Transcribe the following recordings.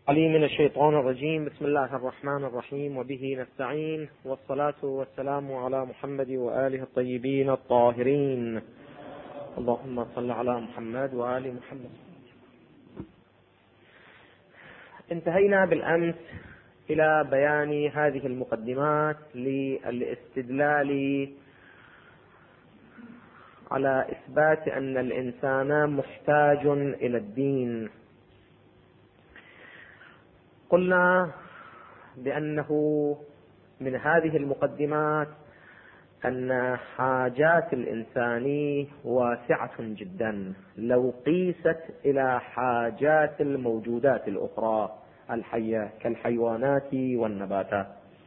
علي من الشيطان الرجيم. بسم الله الرحمن الرحيم، وبه نستعين، والصلاة والسلام على محمد وآله الطيبين الطاهرين. اللهم صل على محمد وآل محمد. انتهينا بالأمس إلى بيان هذه المقدمات للاستدلال على إثبات أن الإنسان محتاج إلى الدين. قلنا بأنه من هذه المقدمات أن حاجات الإنسان واسعة جدا لو قيست إلى حاجات الموجودات الأخرى الحية كالحيوانات والنباتات،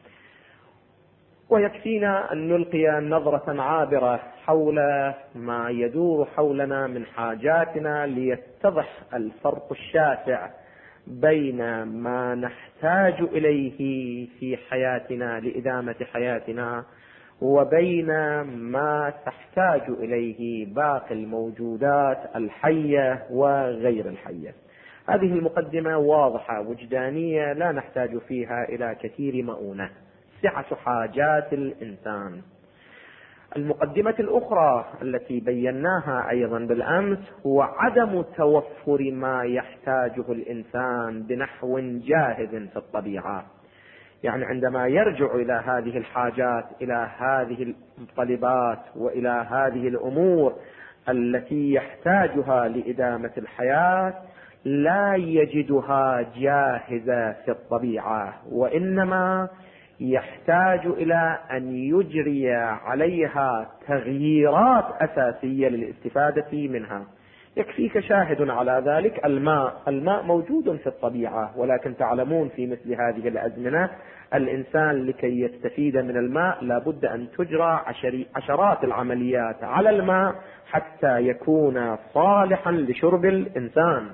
ويكفينا أن نلقي نظرة عابرة حول ما يدور حولنا من حاجاتنا ليتضح الفرق الشاسع بين ما نحتاج إليه في حياتنا لإدامة حياتنا وبين ما تحتاج إليه باقي الموجودات الحية وغير الحية. هذه المقدمة واضحة وجدانية لا نحتاج فيها إلى كثير مؤونة، سعة حاجات الإنسان. المقدمة الأخرى التي بيناها أيضا بالأمس هو عدم توفر ما يحتاجه الإنسان بنحو جاهز في الطبيعة. يعني عندما يرجع إلى هذه الحاجات، إلى هذه المطالبات وإلى هذه الأمور التي يحتاجها لإدامة الحياة، لا يجدها جاهزة في الطبيعة، وإنما يحتاج إلى أن يجري عليها تغييرات أساسية للاستفادة منها. يكفيك شاهد على ذلك الماء موجود في الطبيعة، ولكن تعلمون في مثل هذه الأزمنة الإنسان لكي يستفيد من الماء لابد أن تجرى عشرات العمليات على الماء حتى يكون صالحا لشرب الإنسان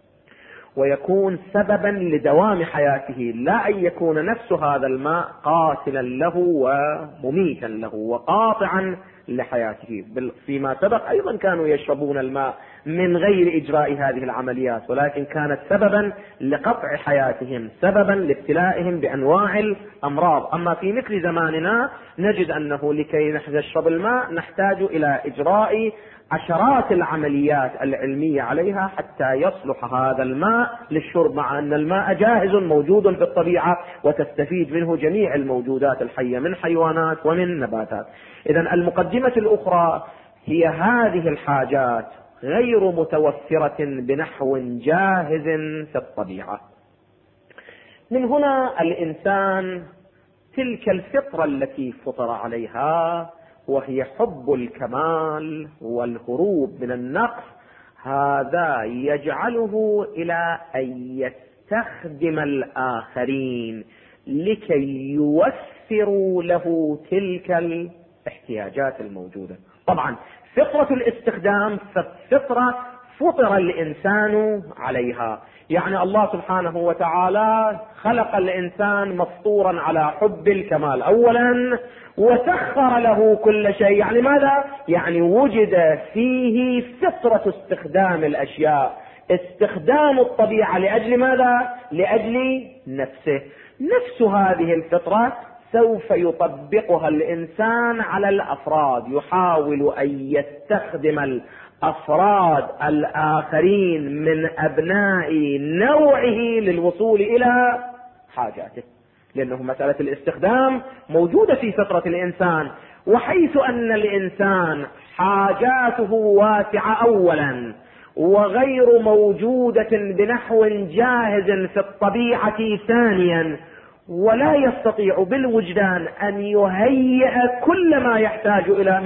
ويكون سببا لدوام حياته، لا أن يكون نفس هذا الماء قاتلا له ومميتا له وقاطعا لحياته. فيما سبق أيضا كانوا يشربون الماء من غير إجراء هذه العمليات، ولكن كانت سببا لقطع حياتهم، سببا لابتلائهم بأنواع الأمراض. أما في مثل زماننا نجد أنه لكي نشرب الماء نحتاج إلى إجراء عشرات العمليات العلمية عليها حتى يصلح هذا الماء للشرب، مع أن الماء جاهز موجود في الطبيعة وتستفيد منه جميع الموجودات الحية من حيوانات ومن نباتات. إذن المقدمة الأخرى هي هذه الحاجات غير متوفرة بنحو جاهز في الطبيعة. من هنا الإنسان تلك الفطرة التي فطر عليها، وهي حب الكمال والهروب من النقص، هذا يجعله إلى أن يستخدم الآخرين لكي يوفروا له تلك الاحتياجات الموجودة. طبعا فطرة الاستخدام فطرة فطر الإنسان عليها، يعني الله سبحانه وتعالى خلق الإنسان مفطورا على حب الكمال أولا، وسخر له كل شيء. يعني ماذا؟ يعني وجد فيه فطرة استخدام الأشياء، استخدام الطبيعة لأجل ماذا؟ لأجل نفسه. نفس هذه الفطرة سوف يطبقها الإنسان على الأفراد، يحاول أن يستخدم الأفراد الآخرين من أبناء نوعه للوصول إلى حاجاته، لأنه مسألة الاستخدام موجودة في فطرة الإنسان. وحيث أن الإنسان حاجاته واسعة أولا وغير موجودة بنحو جاهز في الطبيعة ثانيا، ولا يستطيع بالوجدان أن يهيئ كل ما يحتاج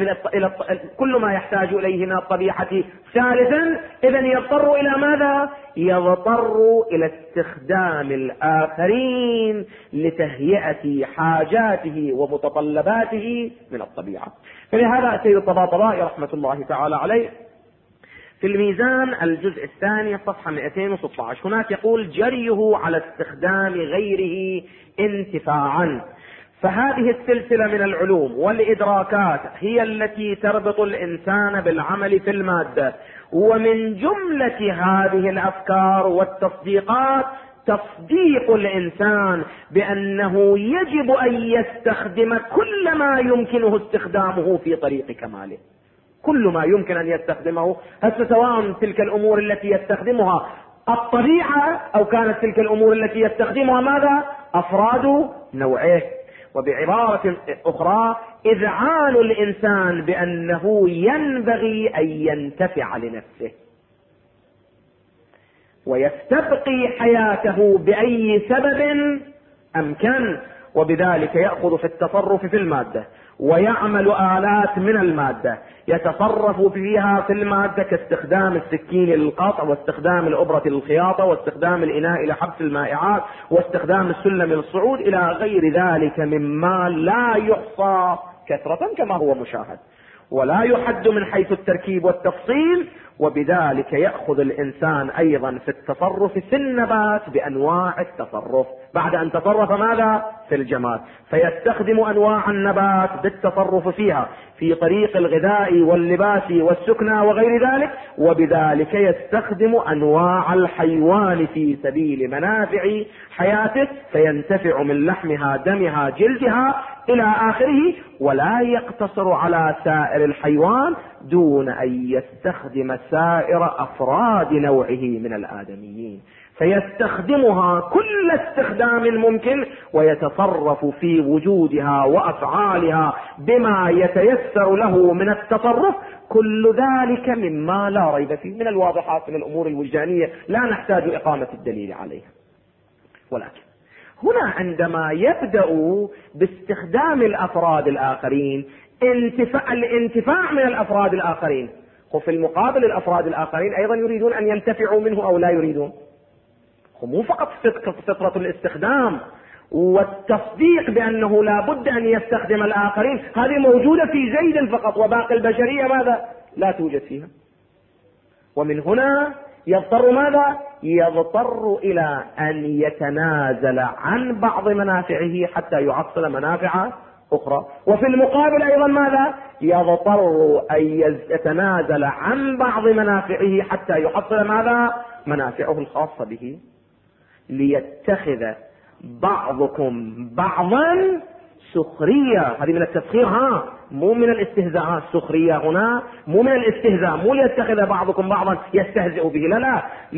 كل ما يحتاج إليه من الطبيعة ثالثا، إذن يضطر إلى ماذا؟ يضطر إلى استخدام الآخرين لتهيئة حاجاته ومتطلباته من الطبيعة. فلهذا سيد الطباطبائي رحمة الله تعالى عليه في الميزان الجزء الثاني صفحة 216 هناك يقول: جريه على استخدام غيره انتفاعا. فهذه السلسلة من العلوم والإدراكات هي التي تربط الإنسان بالعمل في المادة، ومن جملة هذه الأفكار والتصديقات تصديق الإنسان بأنه يجب أن يستخدم كل ما يمكنه استخدامه في طريق كماله، كل ما يمكن أن يستخدمه، هسه سواء تلك الأمور التي يستخدمها الطبيعة أو كانت تلك الأمور التي يستخدمها ماذا؟ أفراد نوعه. وبعبارة أخرى إذعان الإنسان بأنه ينبغي أن ينتفع لنفسه ويستبقي حياته بأي سبب أمكن، وبذلك يأخذ في التصرف في المادة ويعمل آلات من المادة يتصرف فيها في المادة كاستخدام السكين للقطع واستخدام الإبرة للخياطة واستخدام الإناء لحبس المائعات واستخدام السلم للصعود إلى غير ذلك مما لا يحصى كثرة كما هو مشاهد ولا يحد من حيث التركيب والتفصيل. وبذلك يأخذ الإنسان أيضا في التصرف في النبات بأنواع التصرف بعد أن تصرف ماذا؟ في الجماد، فيستخدم أنواع النبات بالتصرف فيها في طريق الغذاء واللباس والسكنى وغير ذلك، وبذلك يستخدم أنواع الحيوان في سبيل منافع حياته فينتفع من لحمها دمها جلدها إلى آخره، ولا يقتصر على سائر الحيوان دون أن يستخدم سائر أفراد نوعه من الآدميين، فيستخدمها كل استخدام ممكن ويتصرف في وجودها وأفعالها بما يتيسر له من التصرف، كل ذلك مما لا ريب فيه من الواضحات من الأمور الوجدانية لا نحتاج إقامة الدليل عليها. ولكن هنا عندما يبدأ باستخدام الأفراد الآخرين الانتفاع من الأفراد الآخرين، وفي المقابل الأفراد الآخرين أيضا يريدون أن ينتفعوا منه أو لا يريدون، مو فقط فطرة الاستخدام والتصديق بأنه لا بد أن يستخدم الآخرين، هذه موجودة في زيد فقط وباقي البشرية ماذا؟ لا توجد فيها. ومن هنا يضطر ماذا؟ يضطر إلى أن يتنازل عن بعض منافعه حتى يحصل منافع أخرى، وفي المقابل أيضا ماذا؟ يضطر أن يتنازل عن بعض منافعه حتى يحصل ماذا؟ منافعه الخاصة به، ليتخذ بعضكم بعضا سخرية. هذه من التسخير، مو من الاستهزاء. السخرية هنا مو من الاستهزاء، مو ليتخذ بعضكم بعضا يستهزئ به، لا،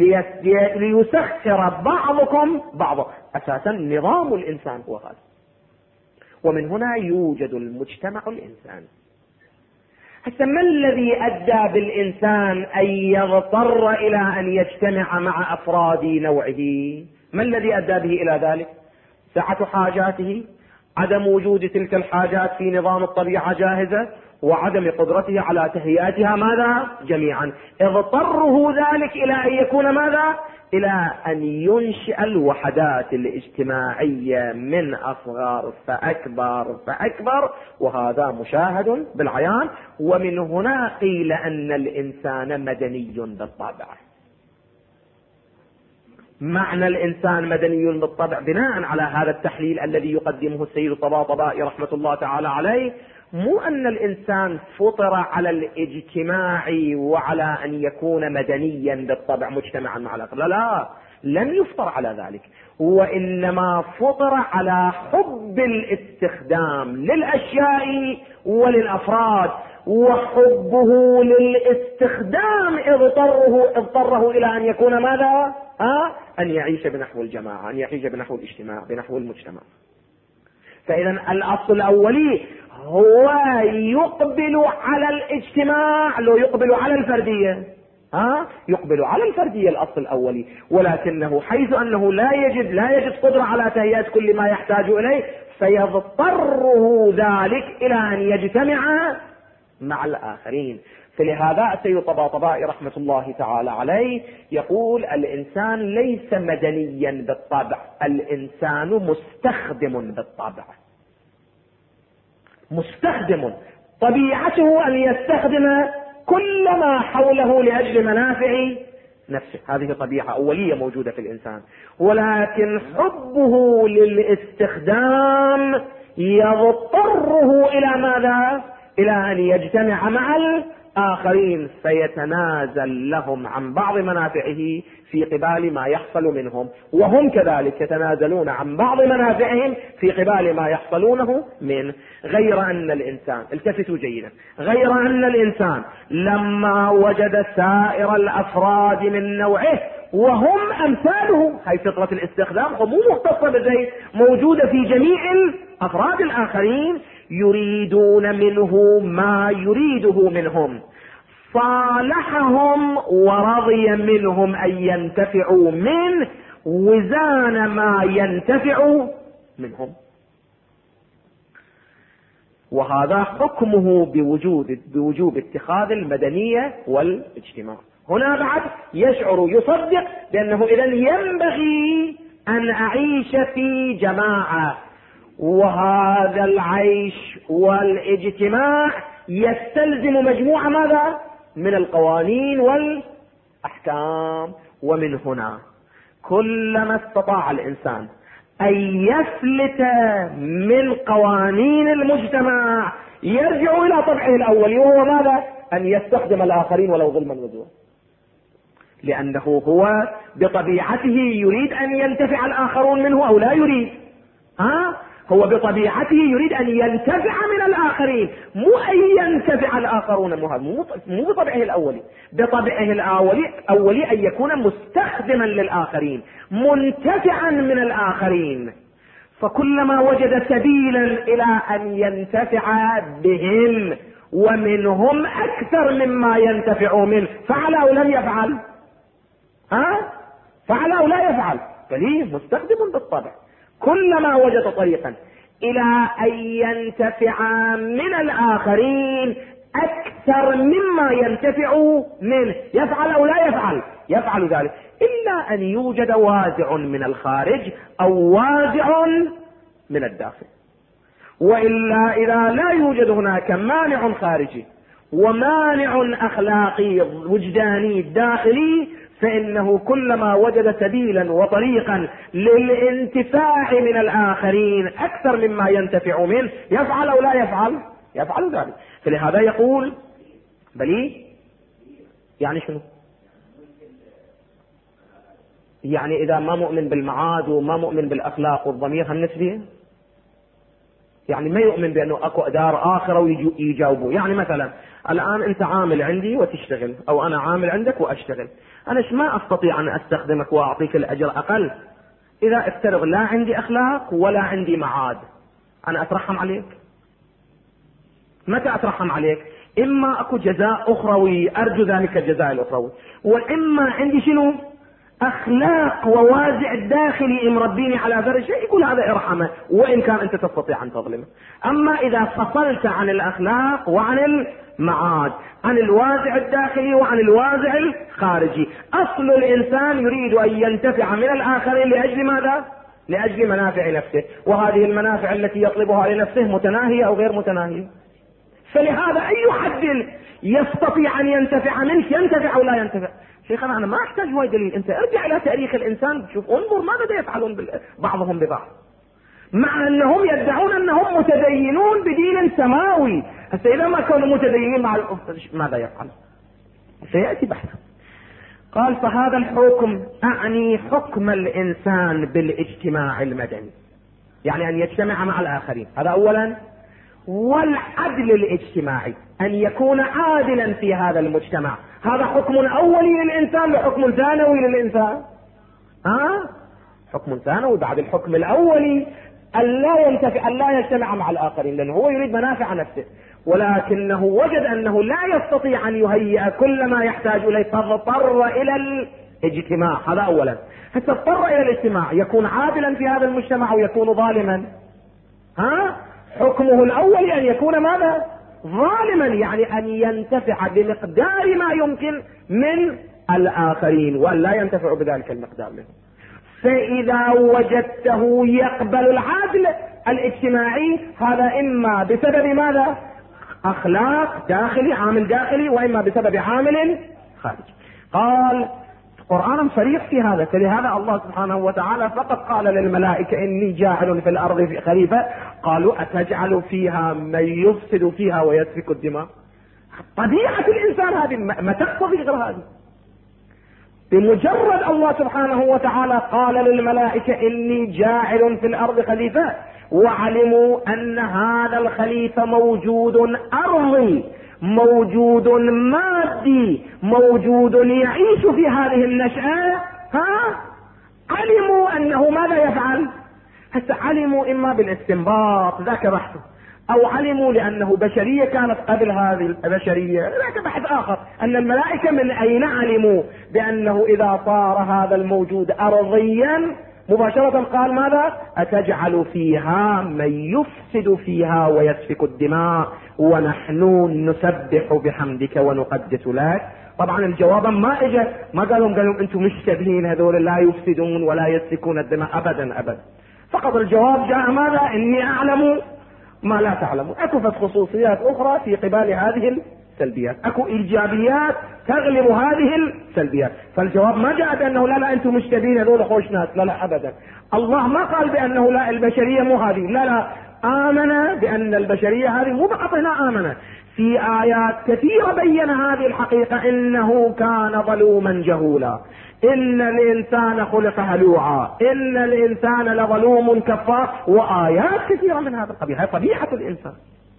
ليسخر بعضكم بعضا. أساسا نظام الإنسان هو هذا، ومن هنا يوجد المجتمع الإنساني. حتى ما الذي أدى بالإنسان أن يضطر إلى أن يجتمع مع أفراد نوعه؟ ما الذي أدى به إلى ذلك؟ سعة حاجاته، عدم وجود تلك الحاجات في نظام الطبيعة جاهزة، وعدم قدرته على تهيئتها ماذا؟ جميعا. اضطره ذلك إلى أن يكون ماذا؟ إلى أن ينشئ الوحدات الاجتماعية من أصغر فأكبر فأكبر، وهذا مشاهد بالعيان. ومن هنا قيل أن الإنسان مدني بالطبع. معنى الإنسان مدني بالطبع بناء على هذا التحليل الذي يقدمه السيد الطباطبائي رحمة الله تعالى عليه، مو أن الإنسان فطر على الاجتماع وعلى أن يكون مدنيا بالطبع مجتمعا مع الآخر، لا، لم يفطر على ذلك، وإنما فطر على حب الاستخدام للأشياء وللأفراد، وحبه للاستخدام اضطره إلى أن يكون ماذا؟ أن يعيش بنحو الجماعة، أن يعيش بنحو الاجتماع، بنحو المجتمع. فإذا الأصل الأولي هو يقبل على الاجتماع، لو يقبل على الفردية، يقبل على الفردية الأصل الأولي، ولكنه حيث أنه لا يجد قدرة على تهيئة كل ما يحتاج إليه، فيضطره ذلك إلى أن يجتمع مع الآخرين. فلهذا السيد الطباطبائي رحمة الله تعالى عليه يقول الإنسان ليس مدنيا بالطبع، الإنسان مستخدم بالطبع، مستخدم، طبيعته أن يستخدم كل ما حوله لأجل منافع نفسه، هذه طبيعة أولية موجودة في الإنسان، ولكن حبه للاستخدام يضطره إلى ماذا؟ إلى أن يجتمع مع آخرين سيتنازل لهم عن بعض منافعه في قبال ما يحصل منهم، وهم كذلك يتنازلون عن بعض منافعهم في قبال ما يحصلونه منه. غير أن الإنسان، التفتوا جيدا، غير أن الإنسان لما وجد سائر الأفراد من نوعه وهم أمثاله، هاي فطرة الاستخدام مو مختصة بزيد، موجودة في جميع الأفراد الآخرين، يريدون منه ما يريده منهم، صالحهم ورضي منهم أن ينتفعوا منه وزان ما ينتفع منهم. وهذا حكمه بوجوب اتخاذ المدنية والاجتماع. هنا بعد يشعر يصدق بأنه إذا ينبغي أن أعيش في جماعة، وهذا العيش والاجتماع يستلزم مجموعة ماذا؟ من القوانين والأحكام. ومن هنا كلما استطاع الإنسان أن يفلت من قوانين المجتمع يرجع إلى طبعه الأول، وهو ماذا؟ أن يستخدم الآخرين ولو ظلما وزورا، لأنه هو بطبيعته يريد أن ينتفع الآخرون منه أو لا يريد. هو بطبيعته يريد أن ينتفع من الآخرين، مو أن ينتفع الآخرون، مو بطبعه الأولي. بطبعه الأولي أن يكون مستخدما للآخرين، منتفعا من الآخرين. فكلما وجد سبيلا إلى أن ينتفع بهم ومنهم أكثر مما ينتفع منه، فعل أو لم يفعل؟ فعل أو لا يفعل؟ بل مستخدم بالطبع. كلما وجد طريقا إلى أن ينتفع من الآخرين أكثر مما ينتفع منه، يفعل أو لا يفعل؟ يفعل ذلك، إلا أن يوجد وازع من الخارج أو وازع من الداخل. وإلا إذا لا يوجد هناك مانع خارجي ومانع أخلاقي وجداني داخلي، فإنه كلما وجد سبيلا وطريقا للانتفاع من الآخرين أكثر مما ينتفع منه، يفعل أو لا يفعل؟ يفعل ذلك. فلهذا يقول بلي يعني شنو؟ يعني إذا ما مؤمن بالمعاد وما مؤمن بالأخلاق والضمير هالنسبية، يعني ما يؤمن بأنه أكو دار آخرة ويجاوبه. يعني مثلا الآن أنت عامل عندي وتشتغل، أو أنا عامل عندك وأشتغل، أنا ما أستطيع أن أستخدمك وأعطيك الأجر أقل إذا افترض لا عندي أخلاق ولا عندي معاد. أنا أترحم عليك؟ متى أترحم عليك؟ إما أكو جزاء أخروي أرجو ذلك الجزاء الأخروي، وإما عندي شنو؟ أخلاق ووازع داخلي مربيني على هذا الشيء، يقول هذا ارحمه وإن كان أنت تستطيع أن تظلمه. أما إذا فصلت عن الأخلاق وعن المعاد، عن الوازع الداخلي وعن الوازع الخارجي، أصل الإنسان يريد أن ينتفع من الآخرين لأجل ماذا؟ لأجل منافع نفسه، وهذه المنافع التي يطلبها لنفسه متناهية أو غير متناهية. فلهذا أي حد يستطيع أن ينتفع منك ينتفع أو لا ينتفع. شيخنا أنا ما أحتاج هواي دليل، أنت ارجع إلى تاريخ الإنسان شوف، انظر ماذا يفعلون بعضهم ببعض، مع أنهم يدعون أنهم متدينون بدين سماوي. هسه إذا ما كانوا متدينين ماذا يفعل؟ سيأتي بحث. قال فهذا الحكم أعني حكم الإنسان بالاجتماع المدني، يعني أن يجتمع مع الآخرين، هذا أولا. والعدل الاجتماعي، أن يكون عادلا في هذا المجتمع، هذا حكم أولي للإنسان وحكم ثانوي للإنسان. حكم ثانوي بعد الحكم الأولي، أن لا يجتمع مع الآخرين، لأنه هو يريد منافع نفسه، ولكنه وجد أنه لا يستطيع أن يهيئ كل ما يحتاج إليه، فاضطر إلى الاجتماع. هذا أولا. حتى اضطر إلى الاجتماع، يكون عادلا في هذا المجتمع ويكون ظالما. حكمه الأول أن يكون ماذا؟ ظالما، يعني أن ينتفع بمقدار ما يمكن من الآخرين وأن لا ينتفع بذلك المقدار منه. فإذا وجدته يقبل العدل الاجتماعي، هذا إما بسبب ماذا؟ أخلاق داخلي، عامل داخلي، وإما بسبب عامل خارجي. قال قرآن صريح في هذا. فلهذا الله سبحانه وتعالى فقط قال للملائكة إني جاعل في الأرض في خليفة، قالوا أتجعل فيها من يفسد فيها ويسفك الدماء. طبيعة الإنسان هذه ما تقتضي غير هذه. بمجرد الله سبحانه وتعالى قال للملائكة إني جاعل في الأرض خليفة، وعلموا أن هذا الخليفة موجود أرضي، موجود مادي، موجود يعيش في هذه النشأة، علموا أنه ماذا يفعل؟ حتى علموا إما بالاستنباط ذاك بحث، أو علموا لأنه بشرية كانت قبل هذه البشرية ذاك بحث آخر. أن الملائكة من أين علموا بأنه إذا صار هذا الموجود أرضيا مباشرة قال ماذا؟ أتجعل فيها من يفسد فيها ويسفك الدماء ونحن نسبح بحمدك ونقدس لك. طبعا الجواب ما اجى، ما قالوا انتم مشتبهين، هذول لا يفسدون ولا يسفكون الدماء ابدا ابدا. فقط الجواب جاء ماذا؟ اني اعلم ما لا تعلمون. اكو خصوصيات اخرى في قبال هذه السلبيات، اكو ايجابيات تغلب هذه السلبيات. فالجواب ما جاء بانه لا انتم مشتبهين هذول خوش ناس، لا ابدا. الله ما قال بانه لا البشريه مو هذه، لا امن بان البشريه هذه مو فقط هنا امن، في آيات كثيرة بين هذه الحقيقة. إنه كان ظلوما جهولا، إن الإنسان خلق هلوعا، إن الإنسان لظلوم كفار، وآيات كثيرة من هذا القبيل. هذه طبيعة الإنسان،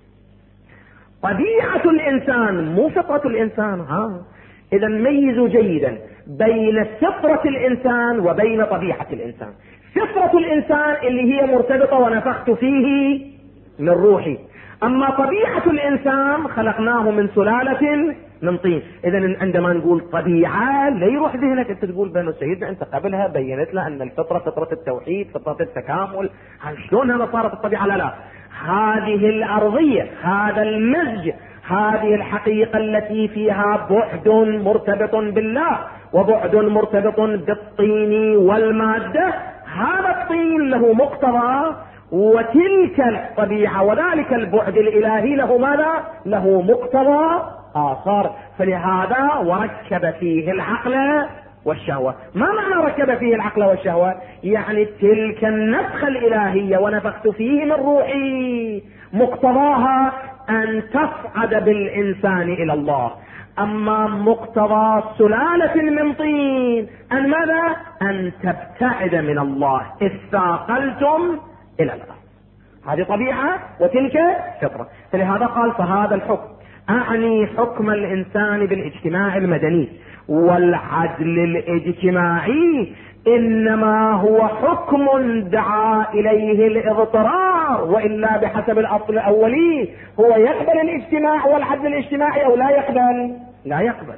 طبيعة الإنسان مو فطرة الإنسان. إذا ميزوا جيدا بين فطرة الإنسان وبين طبيعة الإنسان. فطرة الإنسان اللي هي مرتبطة ونفخت فيه من روحي، اما طبيعة الانسان خلقناه من سلالة من طين. اذا عندما نقول طبيعة لا يروح ذهنك انت تقول بانه سيدنا انت قبلها بينت له ان الفطرة فطرة التوحيد، فطرة التكامل، شلون هذا صارت الطبيعة؟ لا، هذه الارضية، هذا المزج، هذه الحقيقة التي فيها بعد مرتبط بالله وبعد مرتبط بالطين والمادة. هذا الطين له مقتضى، وتلك الطبيعة وذلك البعد الإلهي له ماذا؟ له مقتضى آخر. فلهذا وركب فيه العقل والشهوة. ما معنى ركب فيه العقل والشهوة؟ يعني تلك النفخة الإلهية ونفخت فيه من روحي مقتضاها أن تصعد بالإنسان إلى الله. أما مقتضى سلالة من طين أن ماذا؟ أن تبتعد من الله، استاقلتم إلى الأرض. هذه طبيعة وتلك فطرة. فلهذا قال فهذا الحكم، أعني حكم الإنسان بالاجتماع المدني والعدل الاجتماعي، إنما هو حكم دعا إليه الاضطرار، وإلا بحسب الأصل الأولي هو يقبل الاجتماع والعدل الاجتماعي أو لا يقبل؟ لا يقبل.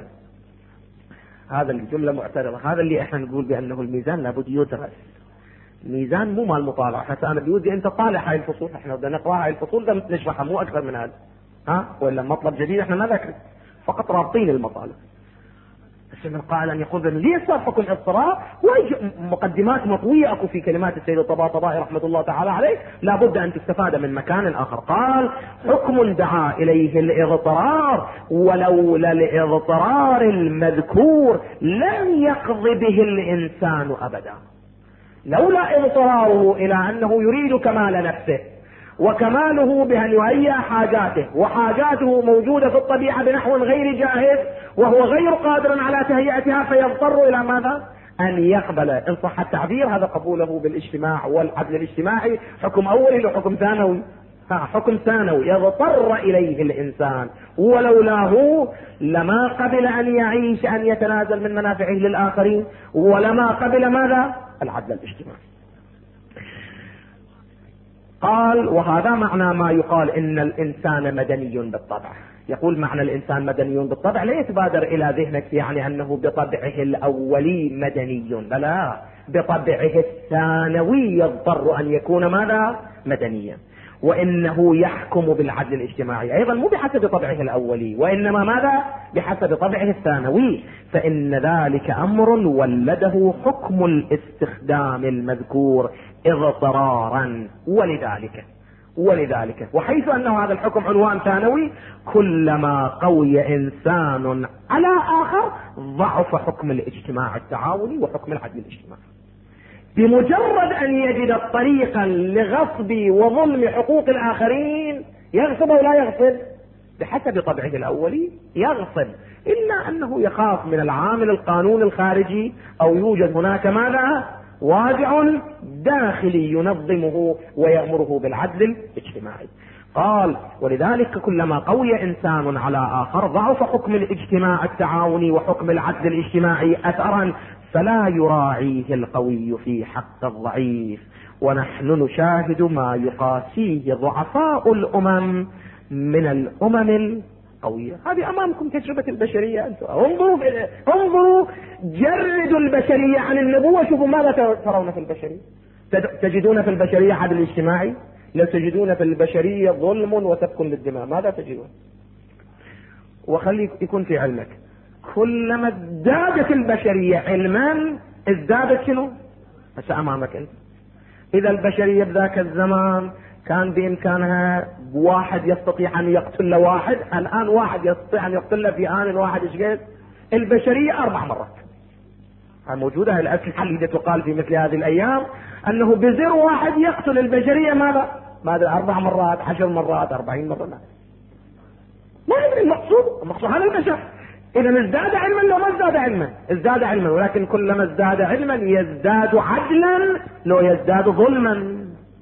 هذا الجملة معترضة. هذا اللي احنا نقول بأنه الميزان لابد يدرس. ميزان مو مال مطالعة. حتى أنا بودي أنت طالع هاي الفصول، احنا بدنا نقرأ هاي الفصول ده نشرحها، مو أكثر من هذا. وإلا مطلب جديد احنا ما ذاكر، فقط رابطين المطالب. بس من قال أن يقول ليه صار حكم اضطرار؟ مقدمات مطوية أكو في كلمات السيد الطباطبائي رحمة الله تعالى عليه، لابد أن تستفاد من مكان آخر. قال حكم دعا إليه الاضطرار، ولولا الاضطرار المذكور لم يقض به الإنسان أبدا. لولا اضطراره إلى أنه يريد كمال نفسه، وكماله بأن يهيئ حاجاته، وحاجاته موجودة في الطبيعة بنحو غير جاهز وهو غير قادر على تهيئتها، فيضطر إلى ماذا؟ أن يقبل، إن صح التعبير، هذا قبوله بالاجتماع والعدل الاجتماعي حكم أولي وحكم ثانوي. حكم ثانوي يضطر إليه الإنسان، ولولاه لما قبل أن يعيش، أن يتنازل من منافعه للآخرين، ولما قبل ماذا؟ العدل الاجتماعي. قال وهذا معنى ما يقال إن الإنسان مدني بالطبع. يقول معنى الإنسان مدني بالطبع لا يتبادر إلى ذهنك يعني أنه بطبعه الأولي مدني، لا، بطبعه الثانوي يضطر أن يكون ماذا؟ مدنيا. وإنه يحكم بالعدل الاجتماعي أيضا مو بحسب طبعه الأولي، وإنما ماذا؟ بحسب طبعه الثانوي. فإن ذلك أمر ولده حكم الاستخدام المذكور اضطرارا. ولذلك وحيث أنه هذا الحكم عنوان ثانوي، كلما قوي إنسان على آخر ضعف حكم الاجتماع التعاوني وحكم العدل الاجتماعي. بمجرد أن يجد طريقا لغصب وظلم حقوق الآخرين، يغصب أو لا يغصب؟ بحسب طبعه الأولي يغصب، إلا أنه يخاف من العامل القانون الخارجي، أو يوجد هناك ماذا وازع داخلي ينظمه ويأمره بالعدل الاجتماعي. قال: ولذلك كلما قوي إنسان على آخر ضعف حكم الاجتماع التعاوني وحكم العدل الاجتماعي أثرا، فلا يراعيه القوي في حق الضعيف. ونحن نشاهد ما يقاسيه ضعفاء الأمم من الأمم القوية. هذه أمامكم تجربة البشرية. انظروا جردوا البشرية عن النبوة، شوفوا ماذا ترون في البشرية. تجدون في البشرية عدل اجتماعي؟ لو تجدون في البشرية ظلم وسفك للدماء. ماذا تجدون؟ وخلي يكون في علمك، كلما ازدادت البشرية علما ازدادت شنو؟ هسه أمامك أنت. إذا البشرية بذاك الزمان كان بإمكانها واحد يستطيع أن يقتل واحد، الآن واحد يستطيع أن يقتل في آن واحد. إيش قد؟ البشرية 4 مرات. موجودة الأسلحة اللي تقال في مثل هذه الأيام أنه بزر واحد يقتل البشرية ماذا 4 مرات، 10 مرات، 40 مرة. ما يدري المقصود هذا البشر. إذا ازداد علما لو ما ازداد علما، ازداد علما، ولكن كلما ازداد علما يزداد عدلا لو يزداد ظلما،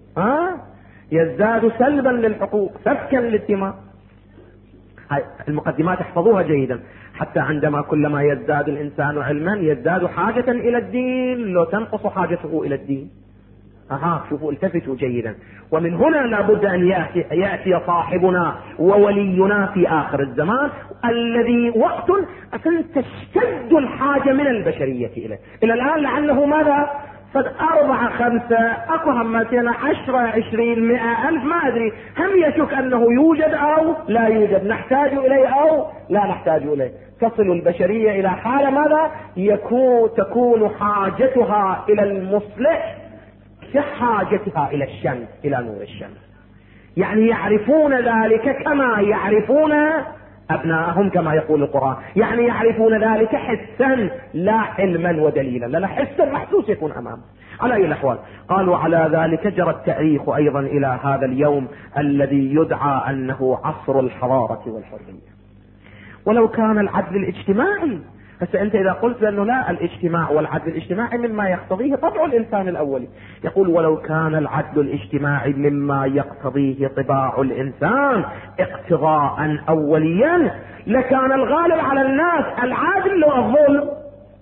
يزداد سلبا للحقوق، سفكا للدماء. هاي المقدمات احفظوها جيدا، حتى عندما كلما يزداد الإنسان علما يزداد حاجة إلى الدين لو تنقص حاجته إلى الدين. شوفوا التفتوا جيدا. ومن هنا لابد أن يأتي صاحبنا وولينا في آخر الزمان، الذي وقت تشتد الحاجة من البشرية إليه. إلى الآن لعله ماذا؟ 4 5 أكو همتين 10 20 100 ألف، ما أدري، هم يشك أنه يوجد أو لا يوجد، نحتاج إليه أو لا نحتاج إليه. تصل البشرية إلى حالة ماذا؟ تكون حاجتها إلى المصلح كحاجتها إلى الشمس، إلى نور الشمس. يعني يعرفون ذلك كما يعرفون أبناءهم، كما يقول القرآن، يعني يعرفون ذلك حسا لا علما ودليلا، لا حسا محسوس يكون أمامه. على أي الأحوال قالوا على ذلك جرى التاريخ أيضا إلى هذا اليوم الذي يدعى أنه عصر الحضارة والحرية. ولو كان العدل الاجتماعي، بس أنت إذا قلت لأنه لا، الاجتماع والعدل الاجتماعي مما يقتضيه طبع الإنسان الأولي، يقول ولو كان العدل الاجتماعي مما يقتضيه طباع الإنسان اقتضاء أوليا لكان الغالب على الناس العادل لو الظلم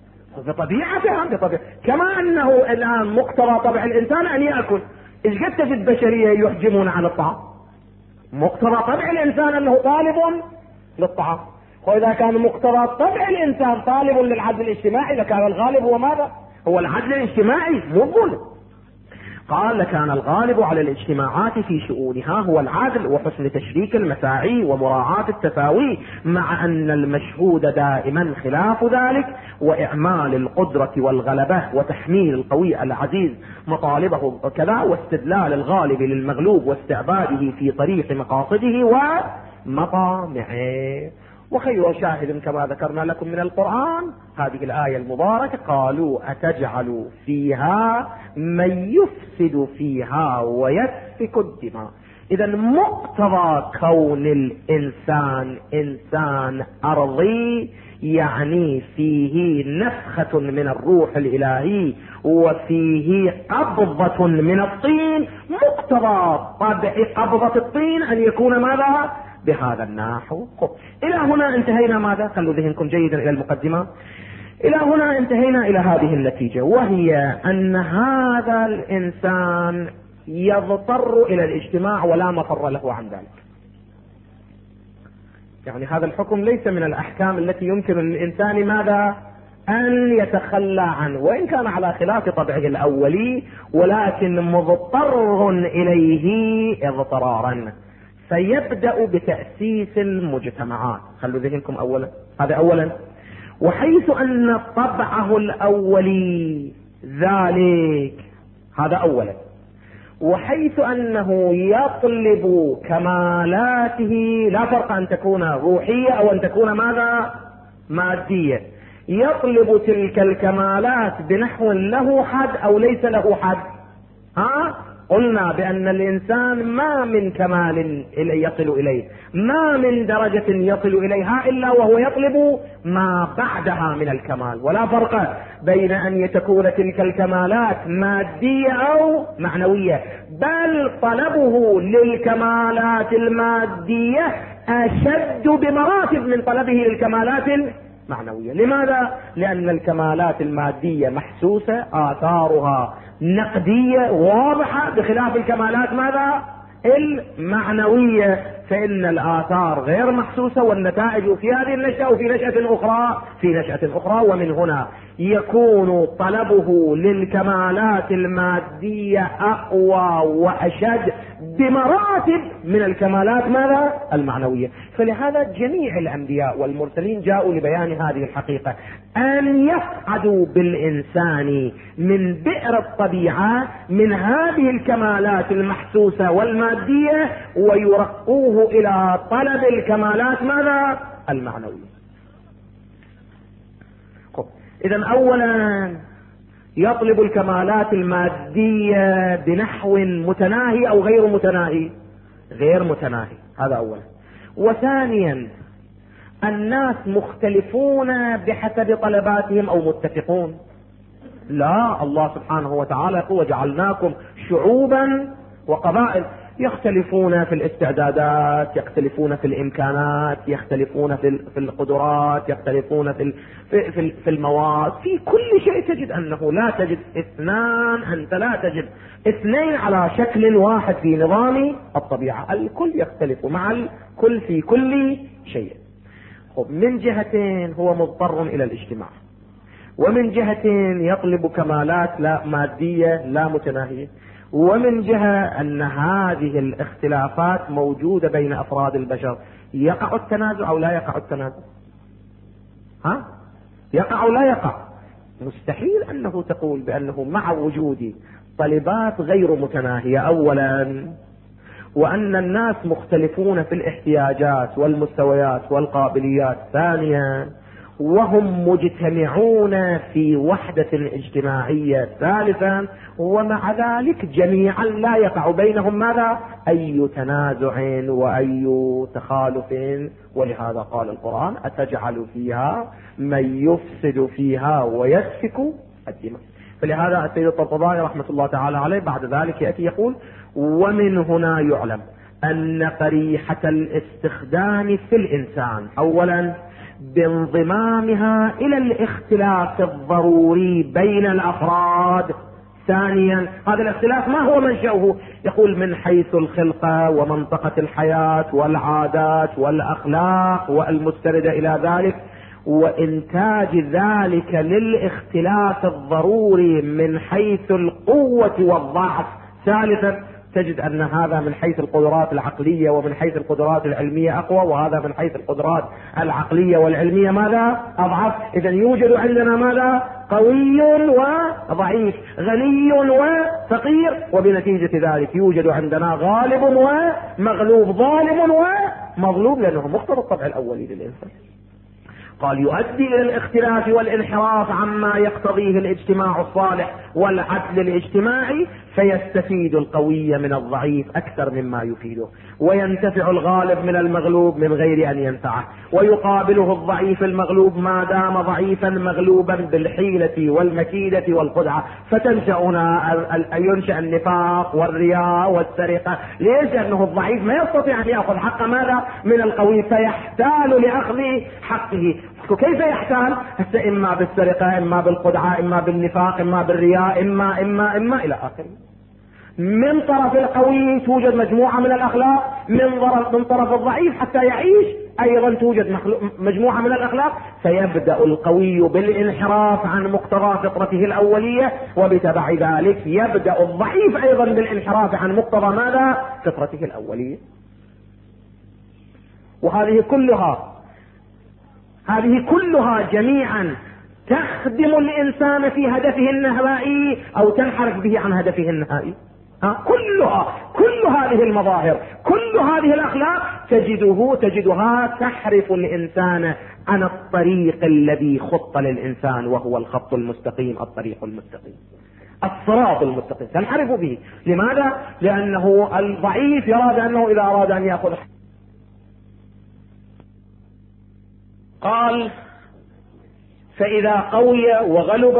بطبيعته. كما أنه الآن مقتضى طبع الإنسان أن يأكل. إيش قد تجد بشرية يحجمون على الطعام؟ مقتضى طبع الإنسان أنه طالب للطعام. وإذا كان مقتضى طبع الإنسان طالب للعدل الاجتماعي لكان الغالب هو ماذا؟ هو العدل الاجتماعي، مو الظلم. قال لكان الغالب على الاجتماعات في شؤونها هو العدل وحسن تشريك المساعي ومراعاة التساوي، مع أن المشهود دائما خلاف ذلك، وإعمال القدرة والغلبة وتحميل القوي العزيز مطالبه كذا، واستدلال الغالب للمغلوب واستعباده في طريق مقاصده ومطامعه. وخير شاهد كما ذكرنا لكم من القرآن هذه الآية المباركة: قالوا أتجعل فيها من يفسد فيها ويسفك الدماء. إذا مقتضى كون الإنسان إنسان أرضي يعني فيه نفخة من الروح الإلهي وفيه قبضة من الطين، مقتضى طبع قبضة الطين أن يكون ماذا؟ بهذا النحو. إلى هنا انتهينا ماذا؟ خلوا ذهنكم جيدا إلى المقدمة. إلى هنا انتهينا إلى هذه النتيجة، وهي أن هذا الإنسان يضطر إلى الاجتماع ولا مفر له عن ذلك. يعني هذا الحكم ليس من الأحكام التي يمكن للإنسان ماذا؟ أن يتخلى عنه، وإن كان على خلاف طبعه الأولي، ولكن مضطر إليه اضطرارا. فيبدأ بتأسيس المجتمعات. خلوا ذهنكم أولا، هذا أولا. وحيث أن طبعه الأولي ذلك، هذا أولا. وحيث أنه يطلب كمالاته، لا فرق أن تكون روحية أو أن تكون ماذا؟ مادية. يطلب تلك الكمالات بنحو له حد أو ليس له حد. قلنا بأن الإنسان ما من كمال يصل إليه، ما من درجة يصل إليها إلا وهو يطلب ما بعدها من الكمال. ولا فرق بين أن تكون تلك الكمالات مادية أو معنوية، بل طلبه للكمالات المادية أشد بمراتب من طلبه للكمالات المعنوية. لماذا؟ لأن الكمالات المادية محسوسة، آثارها نقدية واضحة، بخلاف الكمالات ماذا؟ المعنوية، فإن الآثار غير محسوسة، والنتائج في هذه النشأة وفي نشأة أخرى. ومن هنا يكون طلبه للكمالات المادية أقوى وأشد بمراتب من الكمالات ماذا؟ المعنوية. فلهذا جميع الأنبياء والمرسلين جاءوا لبيان هذه الحقيقة، أن يصعدوا بالإنسان من بئر الطبيعة من هذه الكمالات المحسوسة والمادية ويرقوه إلى طلب الكمالات ماذا؟ المعنوية. إذا أولا يطلب الكمالات المادية بنحو متناهي أو غير متناهي؟ غير متناهي، هذا أولا. وثانيا الناس مختلفون بحسب طلباتهم أو متفقون؟ لا، الله سبحانه وتعالى يقول وجعلناكم شعوبا وقبائل، يختلفون في الاستعدادات، يختلفون في الامكانات، يختلفون في القدرات، يختلفون في المواد، في كل شيء تجد انه لا تجد اثنان، انت لا تجد اثنين على شكل واحد في نظام الطبيعة، الكل يختلف مع الكل في كل شيء. من جهتين هو مضطر الى الاجتماع، ومن جهتين يطلب كمالات لا مادية لا متناهية، ومن جهة ان هذه الاختلافات موجودة بين افراد البشر. يقع التنازع او لا يقع التنازع؟ يقع او لا يقع؟ مستحيل انه تقول بانه مع وجود طلبات غير متناهية اولا، وان الناس مختلفون في الاحتياجات والمستويات والقابليات ثانيا، وهم مجتمعون في وحدة اجتماعية ثالثا، ومع ذلك جميعا لا يقع بينهم ماذا؟ أي تنازع وأي تخالف. ولهذا قال القرآن أتجعل فيها من يفسد فيها ويسفك الدماء. فلهذا السيد الطبطبائي رحمة الله تعالى عليه بعد ذلك يأتي يقول ومن هنا يعلم أن قريحة الاستخدام في الإنسان أولا بانضمامها الى الاختلاف الضروري بين الافراد، ثانيا هذا الاختلاف ما هو منشأه؟ يقول من حيث الخلقة ومنطقة الحياة والعادات والاخلاق والمستندة الى ذلك، وانتاج ذلك للاختلاف الضروري من حيث القوة والضعف، ثالثا تجد ان هذا من حيث القدرات العقلية ومن حيث القدرات العلمية اقوى، وهذا من حيث القدرات العقلية والعلمية ماذا؟ اضعف. اذا يوجد عندنا ماذا؟ قوي وضعيف، غني وفقير، وبنتيجة ذلك يوجد عندنا غالب ومغلوب، ظالم ومظلوم، لانه مقتضى الطبع الاولي للانسان. قال يؤدي الى الاختلاف والانحراف عما يقتضيه الاجتماع الصالح والعدل الاجتماعي، فيستفيد القوي من الضعيف اكثر مما يفيده، وينتفع الغالب من المغلوب من غير ان ينفعه، ويقابله الضعيف المغلوب ما دام ضعيفا مغلوبا بالحيلة والمكيدة والخدعة، ينشأ النفاق والرياء والسرقة. ليش؟ لانه الضعيف ما يستطيع ان ياخذ حق ماذا؟ من القوي، فيحتال لاخذ حقه. كيف يحتال؟ اما بالسرقة، اما بالخدعة، اما بالنفاق، اما بالرياء، اما الى اخره. من طرف القوي توجد مجموعة من الاخلاق، من طرف الضعيف حتى يعيش ايضا توجد مجموعة من الاخلاق، فيبدأ القوي بالانحراف عن مقتضى فطرته الاولية، وبتبع ذلك يبدأ الضعيف ايضا بالانحراف عن مقتضى ماذا؟ فطرته الاولية. وهذه كلها جميعا تخدم الانسان في هدفه النهائي او تنحرف به عن هدفه النهائي. كل هذه المظاهر، كل هذه الاخلاق تجدها تحرف الانسان عن الطريق الذي خط للانسان، وهو الخط المستقيم، الطريق المستقيم. الصراط المستقيم، تنحرف به. لماذا؟ لأنه الضعيف يرى بأنه إذا أراد أن يأخذ، قال فإذا قوي وغلب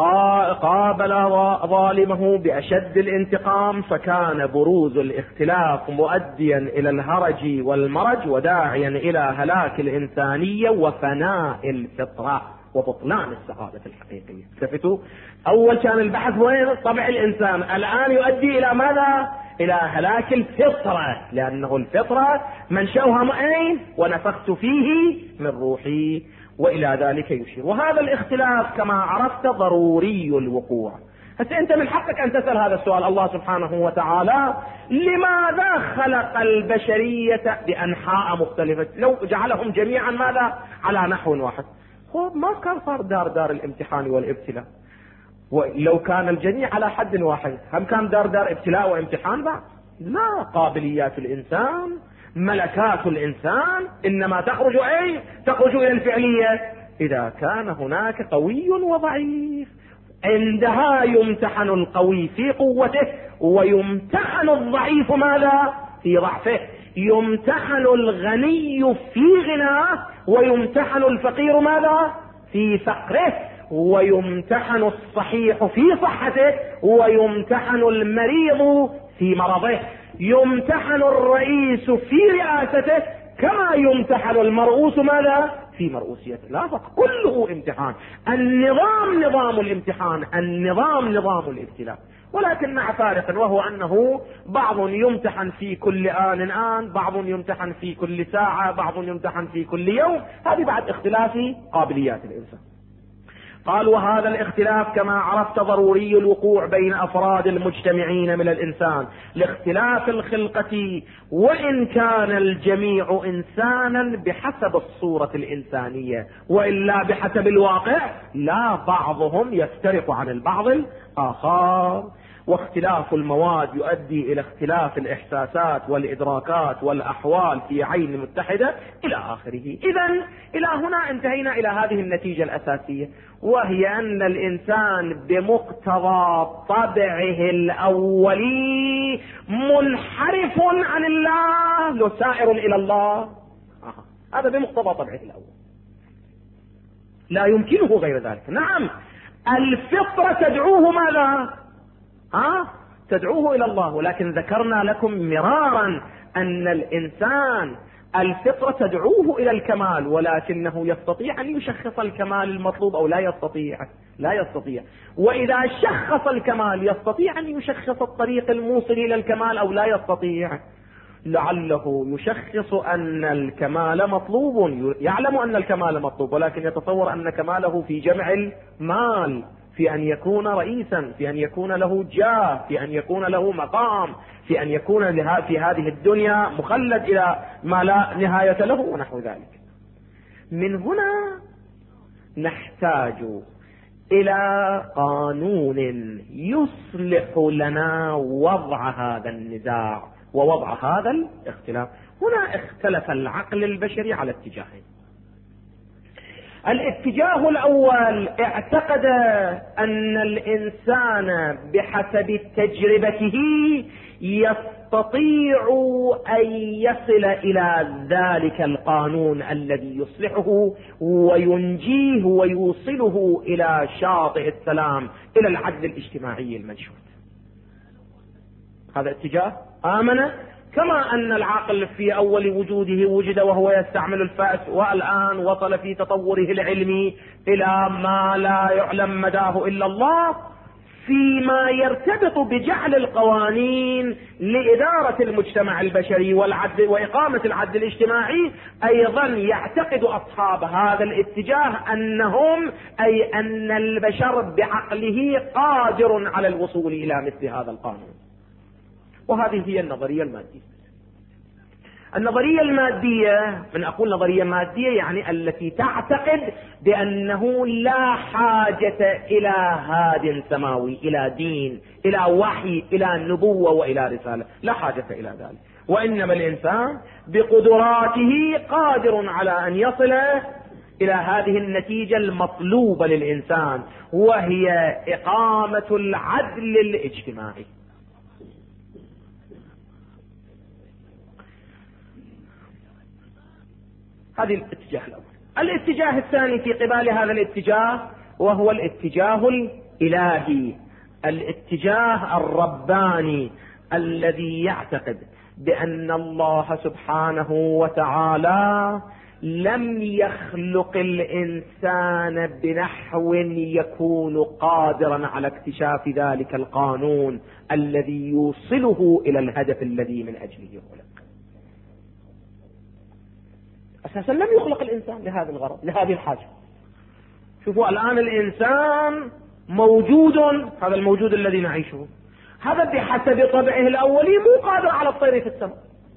قابل ظالمه بأشد الانتقام، فكان بروز الاختلاف مؤديا إلى الهرج والمرج وداعيا إلى هلاك الإنسانية وفناء الفطرة وبطلان السعادة الحقيقية. التفتوا، أول كان البحث وين؟ طبع الإنسان، الآن يؤدي إلى ماذا؟ إلى هلاك الفطرة، لأنه الفطرة منشأها أين؟ ونفخت فيه من روحي، وإلى ذلك يشير. وهذا الاختلاف كما عرفت ضروري الوقوع. هسه أنت من حقك أن تسأل هذا السؤال: الله سبحانه وتعالى لماذا خلق البشرية بأنحاء مختلفة؟ لو جعلهم جميعا ماذا؟ على نحو واحد، ما كان صار دار الامتحان والابتلاء. ولو كان الجميع على حد واحد، هم كان دار ابتلاء وامتحان بعد؟ لا، قابليات الإنسان، ملكات الإنسان إنما تخرج تخرج إلى الفعلية إذا كان هناك قوي وضعيف. عندها يمتحن القوي في قوته، ويمتحن الضعيف ماذا؟ في ضعفه. يمتحن الغني في غناه، ويمتحن الفقير ماذا؟ في فقره. ويمتحن الصحيح في صحته، ويمتحن المريض في مرضه. يمتحن الرئيس في رئاسته كما يمتحن المرؤوس ماذا؟ في مرؤوسيته. لا فقط، كله امتحان. النظام نظام الامتحان، النظام نظام الابتلاء، ولكن مع فارق، وهو أنه بعض يمتحن في كل آن، بعض يمتحن في كل ساعة، بعض يمتحن في كل يوم. هذه بعد اختلاف قابليات الإنسان. قال: وهذا الاختلاف كما عرفت ضروري الوقوع بين أفراد المجتمعين من الإنسان لاختلاف الخلقة، وإن كان الجميع إنسانا بحسب الصورة الإنسانية، وإلا بحسب الواقع لا بعضهم يفترق عن البعض الآخر. واختلاف المواد يؤدي إلى اختلاف الإحساسات والإدراكات والأحوال في عين متحدة إلى آخره. إذن إلى هنا انتهينا إلى هذه النتيجة الأساسية، وهي أن الإنسان بمقتضى طبعه الأولي منحرف عن الله وسائر إلى الله. هذا بمقتضى طبعه الأول، لا يمكنه غير ذلك. نعم، الفطرة تدعوه ماذا؟ تدعوه إلى الله، ولكن ذكرنا لكم مرارا أن الإنسان الفطرة تدعوه إلى الكمال، ولكنه يستطيع أن يشخص الكمال المطلوب أو لا يستطيع؟ لا يستطيع. وإذا شخص الكمال يستطيع أن يشخص الطريق الموصل إلى الكمال أو لا يستطيع؟ لعله يشخص أن الكمال مطلوب، يعلم أن الكمال مطلوب، ولكن يتصور أن كماله في جمع المال، في أن يكون رئيسا، في أن يكون له جاه، في أن يكون له مقام، في أن يكون في هذه الدنيا مخلد إلى ما لا نهاية له ونحو ذلك. من هنا نحتاج إلى قانون يصلح لنا وضع هذا النزاع ووضع هذا الاختلاف. هنا اختلف العقل البشري على اتجاهين. الاتجاه الأول اعتقد أن الإنسان بحسب تجربته يستطيع أن يصل إلى ذلك القانون الذي يصلحه وينجيه ويوصله إلى شاطئ السلام، إلى العدل الاجتماعي المنشود. هذا اتجاه آمن، كما أن العقل في أول وجوده وجد وهو يستعمل الفأس، والآن وصل في تطوره العلمي إلى ما لا يعلم مداه إلا الله، فيما يرتبط بجعل القوانين لإدارة المجتمع البشري والعدل وإقامة العدل الاجتماعي. أيضا يعتقد أصحاب هذا الاتجاه أنهم أي أن البشر بعقله قادر على الوصول إلى مثل هذا القانون. وهذه هي النظرية المادية. النظرية المادية، من أقول نظرية مادية يعني التي تعتقد بأنه لا حاجة إلى هاد سماوي، إلى دين، إلى وحي، إلى نبوة وإلى رسالة، لا حاجة إلى ذلك، وإنما الإنسان بقدراته قادر على أن يصل إلى هذه النتيجة المطلوبة للإنسان، وهي إقامة العدل الاجتماعي. هذه الاتجاه الأول. الاتجاه الثاني في قبال هذا الاتجاه وهو الاتجاه الإلهي، الاتجاه الرباني الذي يعتقد بأن الله سبحانه وتعالى لم يخلق الإنسان بنحو يكون قادرا على اكتشاف ذلك القانون الذي يوصله إلى الهدف الذي من أجله خلق. أساسا لم يخلق الإنسان لهذا الغرض، لهذه الحاجة. شوفوا الآن الإنسان موجود، هذا الموجود الذي نعيشه هذا بحسب طبعه الأولي مو قادر على الطير في السماء.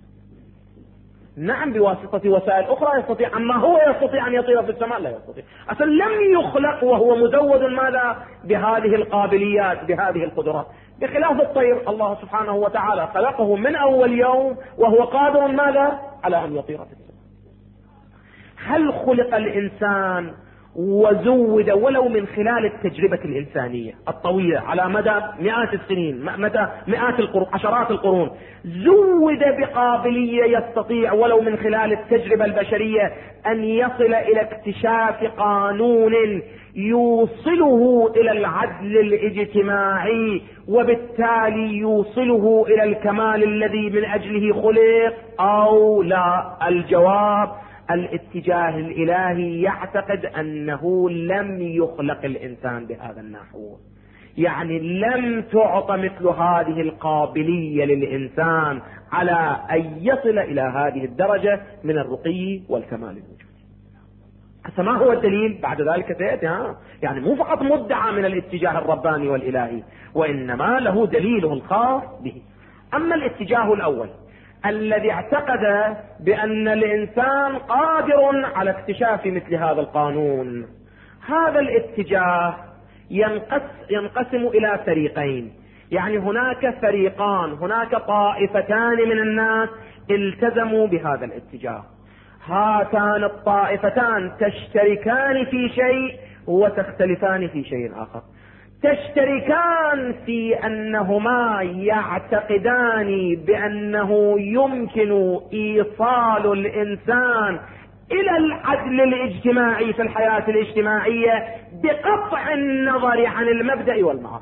نعم بواسطة وسائل أخرى يستطيع، أما هو يستطيع أن يطير في السماء؟ لا يستطيع. أصلا لم يخلق وهو مزود ماذا؟ بهذه القابليات، بهذه القدرات، بخلاف الطير الله سبحانه وتعالى خلقه من أول يوم وهو قادر ماذا؟ على أن يطير في السماء. هل خلق الإنسان وزود ولو من خلال التجربة الإنسانية الطويلة على مدى مئات السنين، مدى مئات القرون، عشرات القرون، زود بقابلية يستطيع ولو من خلال التجربة البشرية أن يصل إلى اكتشاف قانون يوصله إلى العدل الاجتماعي وبالتالي يوصله إلى الكمال الذي من أجله خلق أو لا؟ الجواب الاتجاه الإلهي يعتقد أنه لم يخلق الإنسان بهذا النحو، يعني لم تعطى مثل هذه القابلية للإنسان على أن يصل إلى هذه الدرجة من الرقي والكمال الوجودي. ما هو الدليل؟ بعد ذلك سيأتي. يعني مو فقط مدعى من الاتجاه الرباني والإلهي، وإنما له دليله الخاص به. أما الاتجاه الأول الذي اعتقد بأن الإنسان قادر على اكتشاف مثل هذا القانون، هذا الاتجاه ينقسم إلى فريقين. يعني هناك فريقان، هناك طائفتان من الناس التزموا بهذا الاتجاه. هاتان الطائفتان تشتركان في شيء وتختلفان في شيء آخر. تشتركان في أنهما يعتقدان بأنه يمكن إيصال الإنسان إلى العدل الاجتماعي في الحياة الاجتماعية بقطع النظر عن المبدأ والمعاد.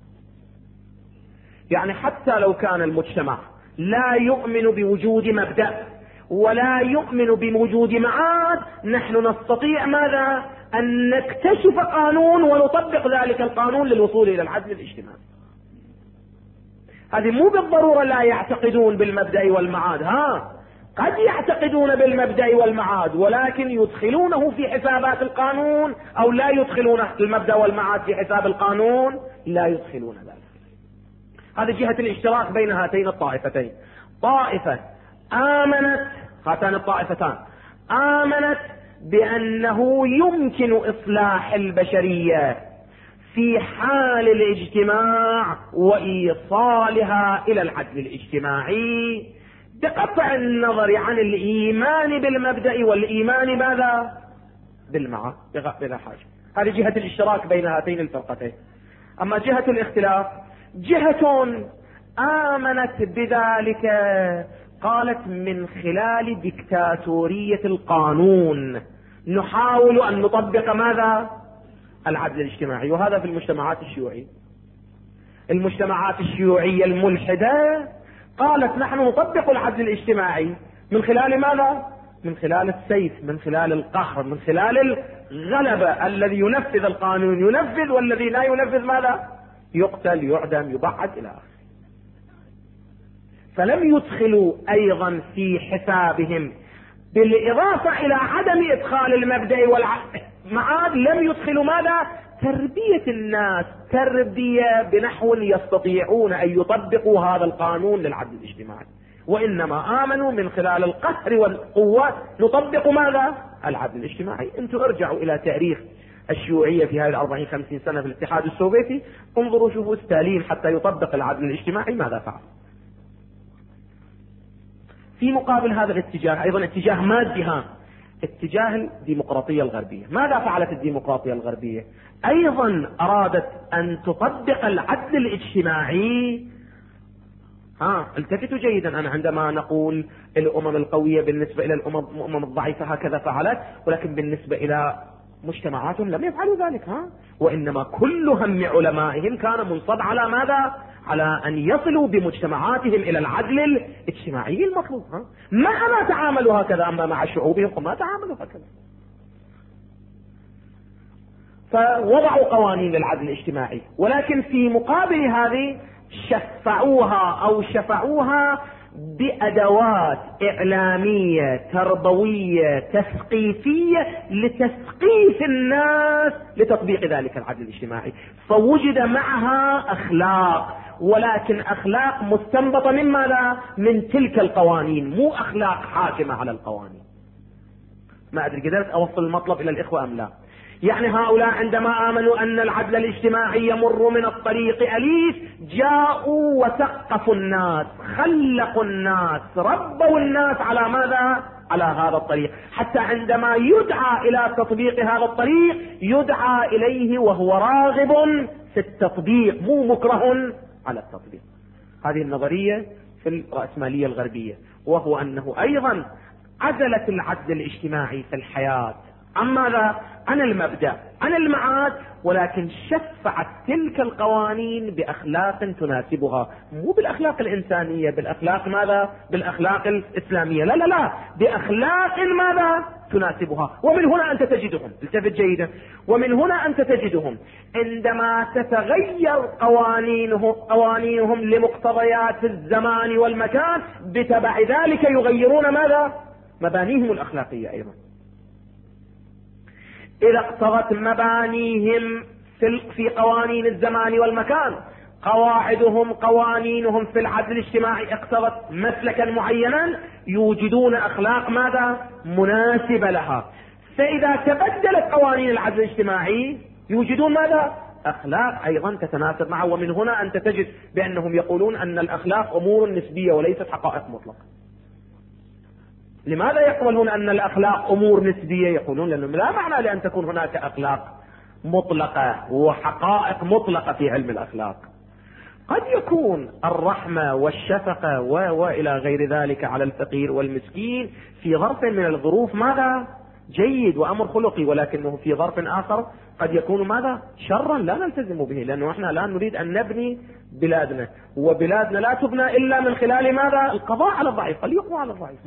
يعني حتى لو كان المجتمع لا يؤمن بوجود مبدأ ولا يؤمن بوجود معاد، نحن نستطيع ماذا؟ أن نكتشف قانون ونطبق ذلك القانون للوصول إلى العدل الاجتماعي. هذه مو بالضرورة لا يعتقدون بالمبدأ والمعاد، قد يعتقدون بالمبدأ والمعاد ولكن يدخلونه في حسابات القانون، أو لا يدخلون المبدأ والمعاد في حساب القانون، لا يدخلون ذلك. هذه جهة الاشتراك بين هاتين الطائفتين. طائفة آمنت، هاتان الطائفتان آمنت بأنه يمكن إصلاح البشرية في حال الاجتماع وإيصالها إلى العدل الاجتماعي بقطع النظر عن الإيمان بالمبدأ والإيمان ماذا؟ بالمعاد بلا حاجة. هذه جهة الاشتراك بين هاتين الفرقتين. أما جهة الاختلاف، جهة آمنت بذلك قالت من خلال ديكتاتورية القانون نحاول أن نطبق ماذا؟ العدل الاجتماعي. وهذا في المجتمعات الشيوعية. المجتمعات الشيوعية الملحدة قالت نحن نطبق العدل الاجتماعي من خلال ماذا؟ من خلال السيف، من خلال القهر، من خلال الغلبة. الذي ينفذ القانون ينفذ، والذي لا ينفذ ماذا؟ يقتل، يعدم، يبعد إلى آخره. فلم يدخلوا أيضا في حسابهم بالإضافة إلى عدم إدخال المبدأ والمعاد، لم يدخلوا ماذا؟ تربية الناس، تربية بنحو يستطيعون أن يطبقوا هذا القانون للعدل الاجتماعي، وإنما آمنوا من خلال القهر والقوة نطبق ماذا؟ العدل الاجتماعي. انتم ارجعوا إلى تاريخ الشيوعية في هذه 40-50 سنة في الاتحاد السوفيتي، انظروا شوفوا ستالين حتى يطبق العدل الاجتماعي ماذا فعل. في مقابل هذا الاتجاه أيضا اتجاه مادي، اتجاه الديمقراطية الغربية. ماذا فعلت الديمقراطية الغربية؟ أيضا أرادت أن تطبق العدل الاجتماعي. التفتوا جيدا، أنا عندما نقول الأمم القوية بالنسبة إلى الأمم الضعيفة هكذا فعلت، ولكن بالنسبة إلى مجتمعاتهم لم يفعلوا ذلك. وإنما كل هم علمائهم كان منصب على ماذا؟ على أن يصلوا بمجتمعاتهم إلى العدل الاجتماعي المطلوب. ما تعاملوا هكذا، أما مع شعوبهم فما تعاملوا هكذا. فوضعوا قوانين للعدل الاجتماعي، ولكن في مقابل هذه شفعوها بأدوات إعلامية تربوية تثقيفية لتثقيف الناس لتطبيق ذلك العدل الاجتماعي. فوجد معها أخلاق، ولكن أخلاق مستنبطة من ماذا؟ من تلك القوانين، مو أخلاق حاكمة على القوانين. ما أدري قدرت أوصل المطلب إلى الإخوة أم لا؟ يعني هؤلاء عندما آمنوا أن العدل الاجتماعي يمر من الطريق أليف، جاءوا وثقفوا الناس، خلقوا الناس، ربوا الناس على ماذا؟ على هذا الطريق، حتى عندما يدعى إلى تطبيق هذا الطريق يدعى إليه وهو راغب في التطبيق، مو مكره على التطبيق. هذه النظرية في الرأسمالية الغربية، وهو أنه أيضا عزلت العدل الاجتماعي في الحياة عن ماذا؟ عن المبدأ، عن المعاد، ولكن شفعت تلك القوانين بأخلاق تناسبها، مو بالأخلاق الإنسانية، بالأخلاق ماذا؟ بالأخلاق الإسلامية، لا، بأخلاق ماذا؟ تناسبها. ومن هنا أنت تجدهم، التفت جيدا، ومن هنا أنت تجدهم عندما تتغير قوانينهم لمقتضيات الزمان والمكان، بتبع ذلك يغيرون ماذا؟ مبانيهم الأخلاقية أيضا. إذا اقتضت مبانيهم في قوانين الزمان والمكان، قوانينهم في العدل الاجتماعي اقتضت مسلكا معينا، يوجدون أخلاق ماذا؟ مناسبة لها. فإذا تبدلت قوانين العدل الاجتماعي يوجدون ماذا؟ أخلاق أيضا تتناسب معه. ومن هنا أنت تجد بأنهم يقولون أن الأخلاق أمور نسبية وليست حقائق مطلقة. لماذا يقولون أن الأخلاق أمور نسبية؟ يقولون لأنه لا معنى لأن تكون هناك أخلاق مطلقة وحقائق مطلقة في علم الأخلاق. قد يكون الرحمة والشفقة وإلى غير ذلك على الفقير والمسكين في ظرف من الظروف ماذا؟ جيد وأمر خلقي، ولكنه في ظرف آخر قد يكون ماذا؟ شرا لا نلتزم به، لأنه احنا لا نريد أن نبني بلادنا، وبلادنا لا تبنى إلا من خلال ماذا؟ القضاء على الضعيف، فليقضى على الضعيف.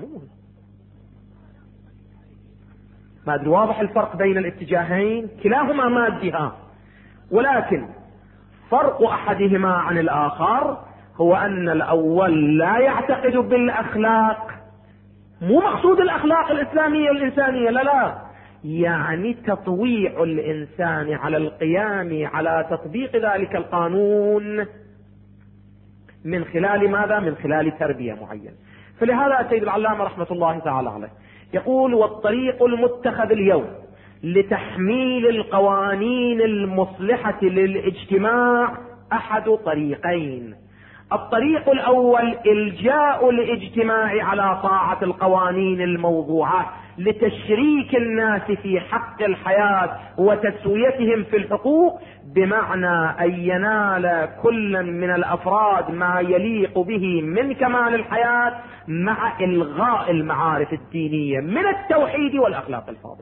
ما أدري واضح الفرق بين الاتجاهين؟ كلاهما مادها، ولكن فرق أحدهما عن الآخر هو أن الأول لا يعتقد بالأخلاق، مو مقصود الأخلاق الإسلامية والإنسانية، لا، يعني تطويع الإنسان على القيام على تطبيق ذلك القانون من خلال ماذا؟ من خلال تربية معينة. فلهذا السيد العلامة رحمة الله تعالى عليه يقول: والطريق المتخذ اليوم لتحميل القوانين المصلحة للاجتماع أحد طريقين. الطريق الأول إلجاء الاجتماع على طاعة القوانين الموضوعة لتشريك الناس في حق الحياة وتسويتهم في الحقوق، بمعنى أن ينال كل من الأفراد ما يليق به من كمال الحياة مع إلغاء المعارف الدينية من التوحيد والأخلاق الفاضلة.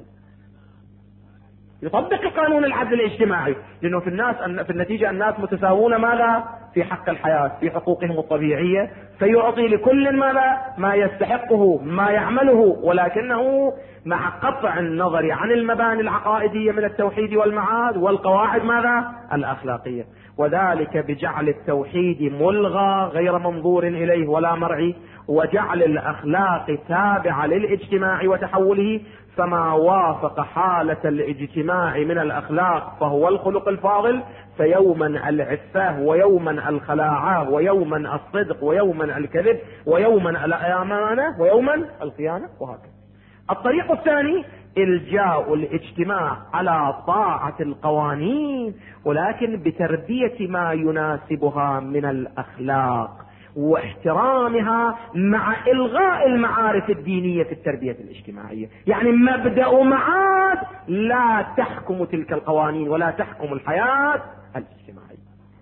يطبق قانون العدل الاجتماعي، لأنه في النتيجة الناس متساوون ماذا؟ في حق الحياة، في حقوقهم الطبيعية، فيعطي لكل ماذا؟ ما يستحقه، ما يعمله، ولكنه مع قطع النظر عن المباني العقائدية من التوحيد والمعاد والقواعد ماذا؟ الأخلاقية، وذلك بجعل التوحيد ملغى غير منظور إليه ولا مرعي، وجعل الأخلاق تابعة للاجتماع وتحوله، فما وافق حالة الاجتماع من الأخلاق فهو الخلق الفاضل، فيوما العفة ويوما الخلاعة ويوما الصدق ويوما الكذب ويوما الأمانة ويوما الخيانة، وهكذا. الطريق الثاني إلجاء الاجتماع على طاعة القوانين، ولكن بتربية ما يناسبها من الأخلاق، واحترامها مع إلغاء المعارف الدينية في التربية الاجتماعية. يعني مبدأ معاد لا تحكم تلك القوانين ولا تحكم الحياة الاجتماعية.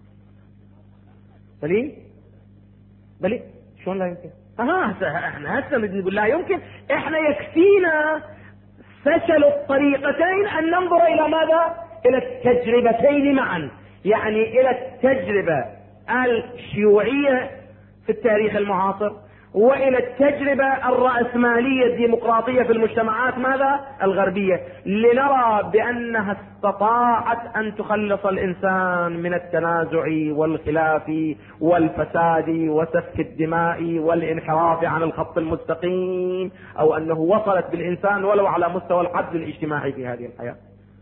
بلي شلون لا يمكن؟ احنا هسه نقول لا يمكن. احنا يكفينا فشل الطريقتين ان ننظر الى ماذا؟ الى التجربتين معا، يعني الى التجربة الشيوعية في التاريخ المعاصر والى التجربة الرأسمالية الديمقراطية في المجتمعات ماذا؟ الغربية، لنرى بانها استطاعت ان تخلص الانسان من التنازع والخلاف والفساد وسفك الدماء والانحراف عن الخط المستقيم، او انه وصلت بالانسان ولو على مستوى العدل الاجتماعي في هذه الحياة.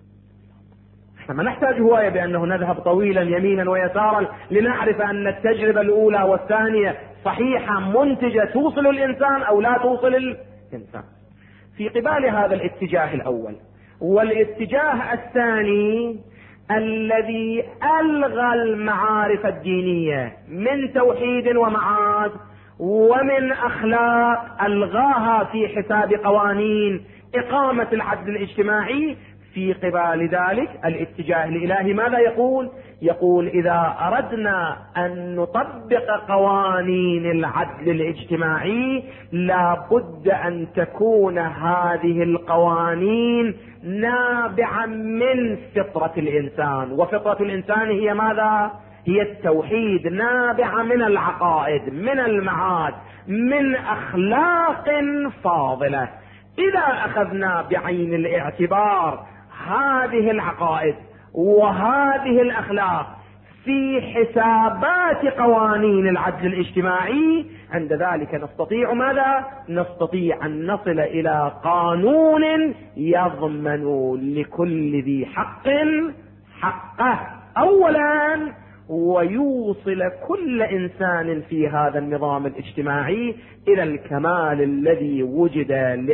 احنا ما نحتاج هواية بانه نذهب طويلا يمينا ويسارا لنعرف ان التجربة الاولى والثانية صحيحة منتجة توصل الانسان او لا توصل الانسان. في قبال هذا الاتجاه الاول والاتجاه الثاني الذي الغى المعارف الدينية من توحيد ومعاد ومن اخلاق الغاها في حساب قوانين اقامة العدل الاجتماعي، في قبال ذلك الاتجاه الالهي ماذا يقول؟ يقول اذا اردنا ان نطبق قوانين العدل الاجتماعي لابد ان تكون هذه القوانين نابعة من فطرة الانسان، وفطرة الانسان هي ماذا؟ هي التوحيد، نابعة من العقائد، من المعاد، من اخلاق فاضلة. اذا اخذنا بعين الاعتبار هذه العقائد وهذه الاخلاق في حسابات قوانين العدل الاجتماعي، عند ذلك نستطيع ماذا؟ نستطيع ان نصل الى قانون يضمن لكل ذي حق حقه اولا، ويوصل كل انسان في هذا النظام الاجتماعي الى الكمال الذي وجد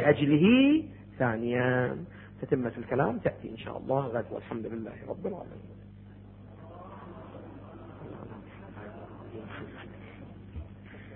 لاجله ثانيا. تتمة الكلام تأتي إن شاء الله غد، والحمد لله رب العالمين.